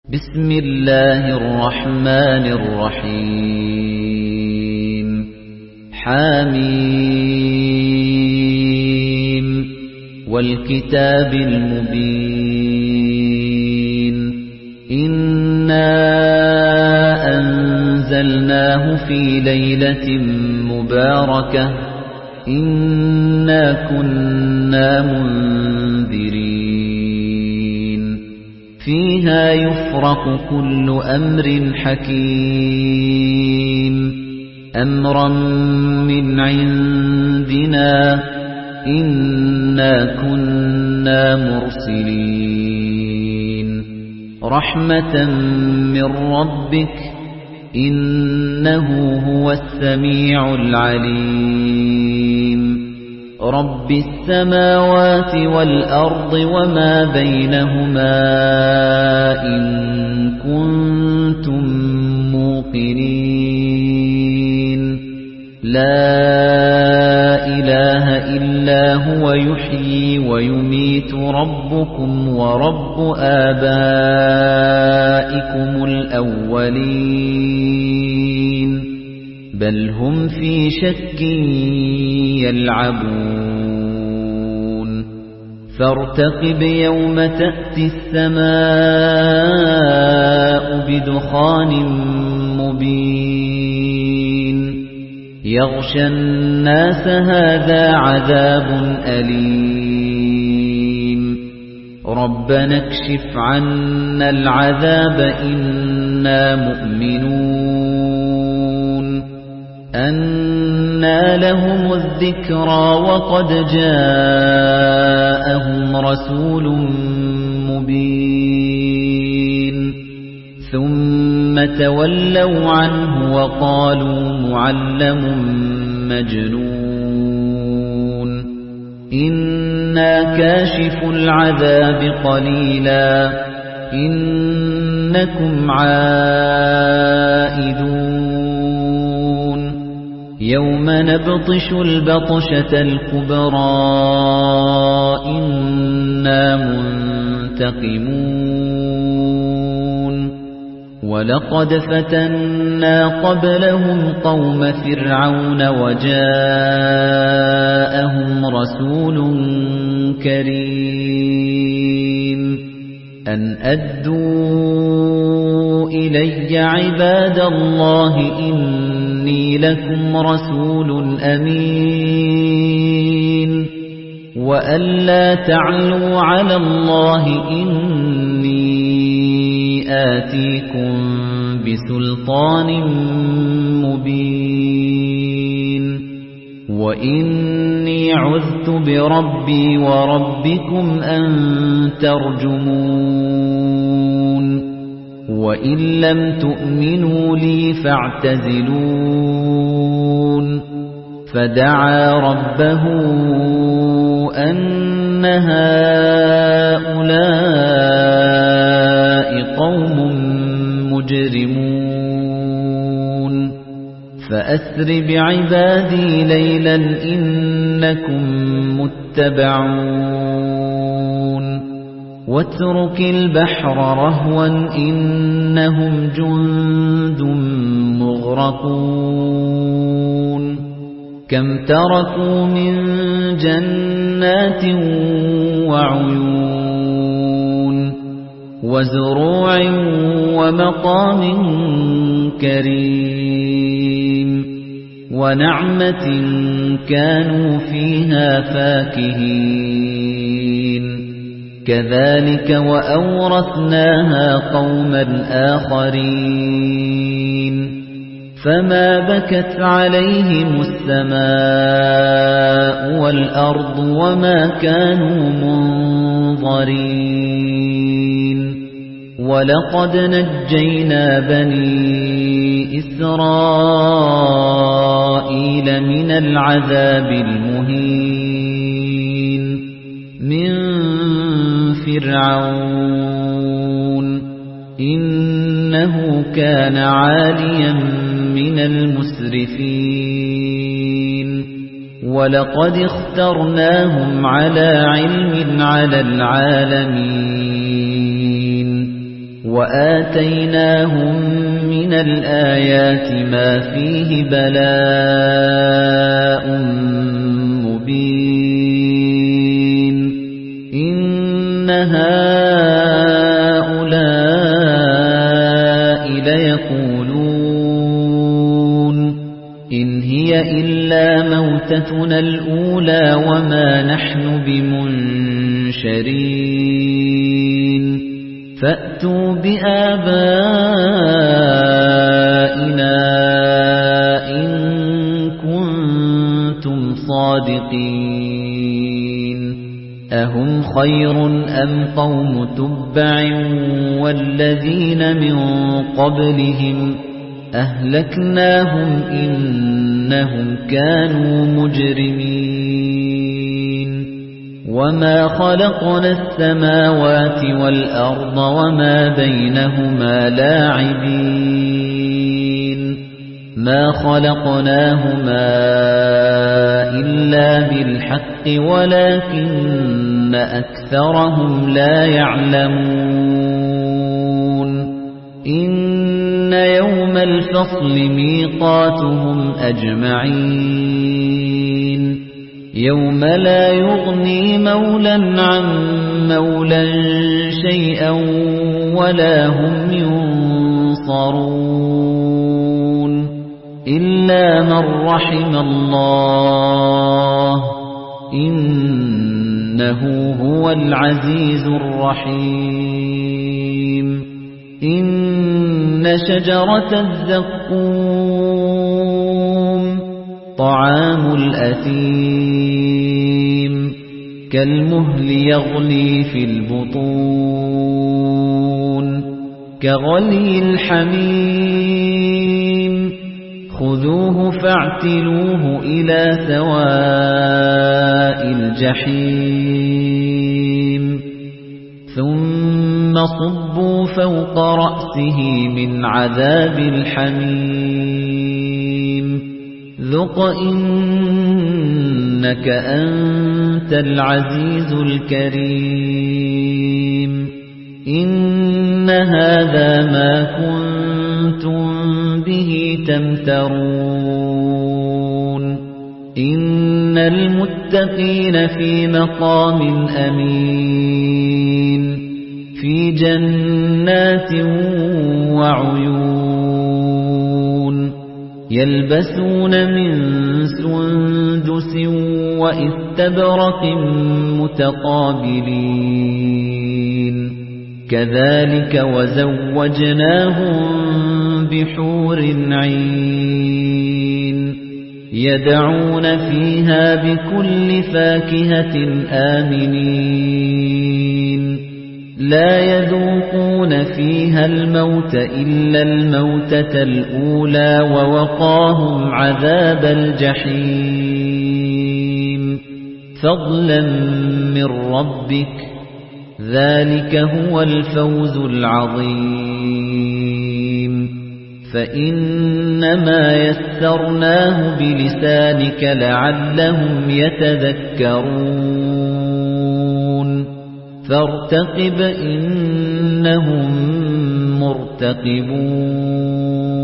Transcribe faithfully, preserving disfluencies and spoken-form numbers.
بسم الله الرحمن الرحيم حميم والكتاب المبين إنا أنزلناه في ليلة مباركة إنا كنا منذرين فيها يفرق كل أمر حكيم أمرا من عندنا إنا كنا مرسلين رحمة من ربك إنه هو السميع العليم رب السماوات والأرض وما بينهما إن كنتم موقنين لا إله إلا هو يحيي ويميت ربكم ورب آبائكم الأولين بل هم في شك يلعبون فارتقب يوم تأتي السماء بدخان مبين يغشى الناس هذا عذاب أليم ربنا اكشف عنا العذاب إنا مؤمنون أنى لهم الذكرى وقد جاءهم رسول مبين ثم تولوا عنه وقالوا معلم مجنون إنا كاشف العذاب قليلا إنكم عائدون يوم نبطش البطشة الكبرى إنا منتقمون ولقد فتنا قبلهم قوم فرعون وجاءهم رسول كريم أن أدوا إلي عباد الله إني لكم رسول أمين وأن لا تعلوا على الله إني آتيكم بسلطان مبين وإني عذت بربي وربكم أن ترجمون وإن لم تؤمنوا لي فاعتزلون فدعا ربه أن هؤلاء قوم مجرمون فأسر بعبادي ليلا إنكم متبعون واترك البحر رهوا إنهم جند مغرقون كم تركوا من جنات وعيون وزروع ومقام كريم ونعمة كانوا فيها فاكهين كذلك وأورثناها قوما آخرين فما بكت عليهم السماء والأرض وما كانوا منظرين ولقد نجينا بني إسرائيل من العذاب المهين من فرعون إنه كان عاليا من المسرفين ولقد اخترناهم على علم على العالمين وآتيناهم من الآيات ما فيه بلاء مبين إن هؤلاء ليقولون إن هي إلا موتتنا الأولى وما نحن بمنشرين فأتوا بآبائنا إن كنتم صادقين أهم خير أم قوم تبع والذين من قبلهم أهلكناهم إنهم كانوا مجرمين وما خلقنا السماوات والأرض وما بينهما لاعبين ما خلقناهما إلا بالحق ولكن أكثرهم لا يعلمون إن يوم الفصل ميقاتهم أجمعين يوم لا يغني مولا عن مولا شيئا ولا هم ينصرون إلا من رحم الله إنه هو العزيز الرحيم إن شجرة الزقوم طعام الأثيم كالمهل يغلي في البطون كغلي الحميم خذوه فاعتلوه إلى سواء الجحيم ثم صبوا فوق رأسه من عذاب الحميم ذق إنك أنت العزيز الكريم إن هذا ما كنتم به تمترون إن المتقين في مقام أمين في جنات وعيون يلبسون من سندس وإستبرق متقابلين كذلك وزوجناهم بحور عين يدعون فيها بكل فاكهة آمنين لا يذوقون فيها الموت إلا الموتة الأولى ووقاهم عذاب الجحيم فضلا من ربك ذلك هو الفوز العظيم فإنما يسرناه بلسانك لعلهم يتذكرون فارتقب إنهم مرتقبون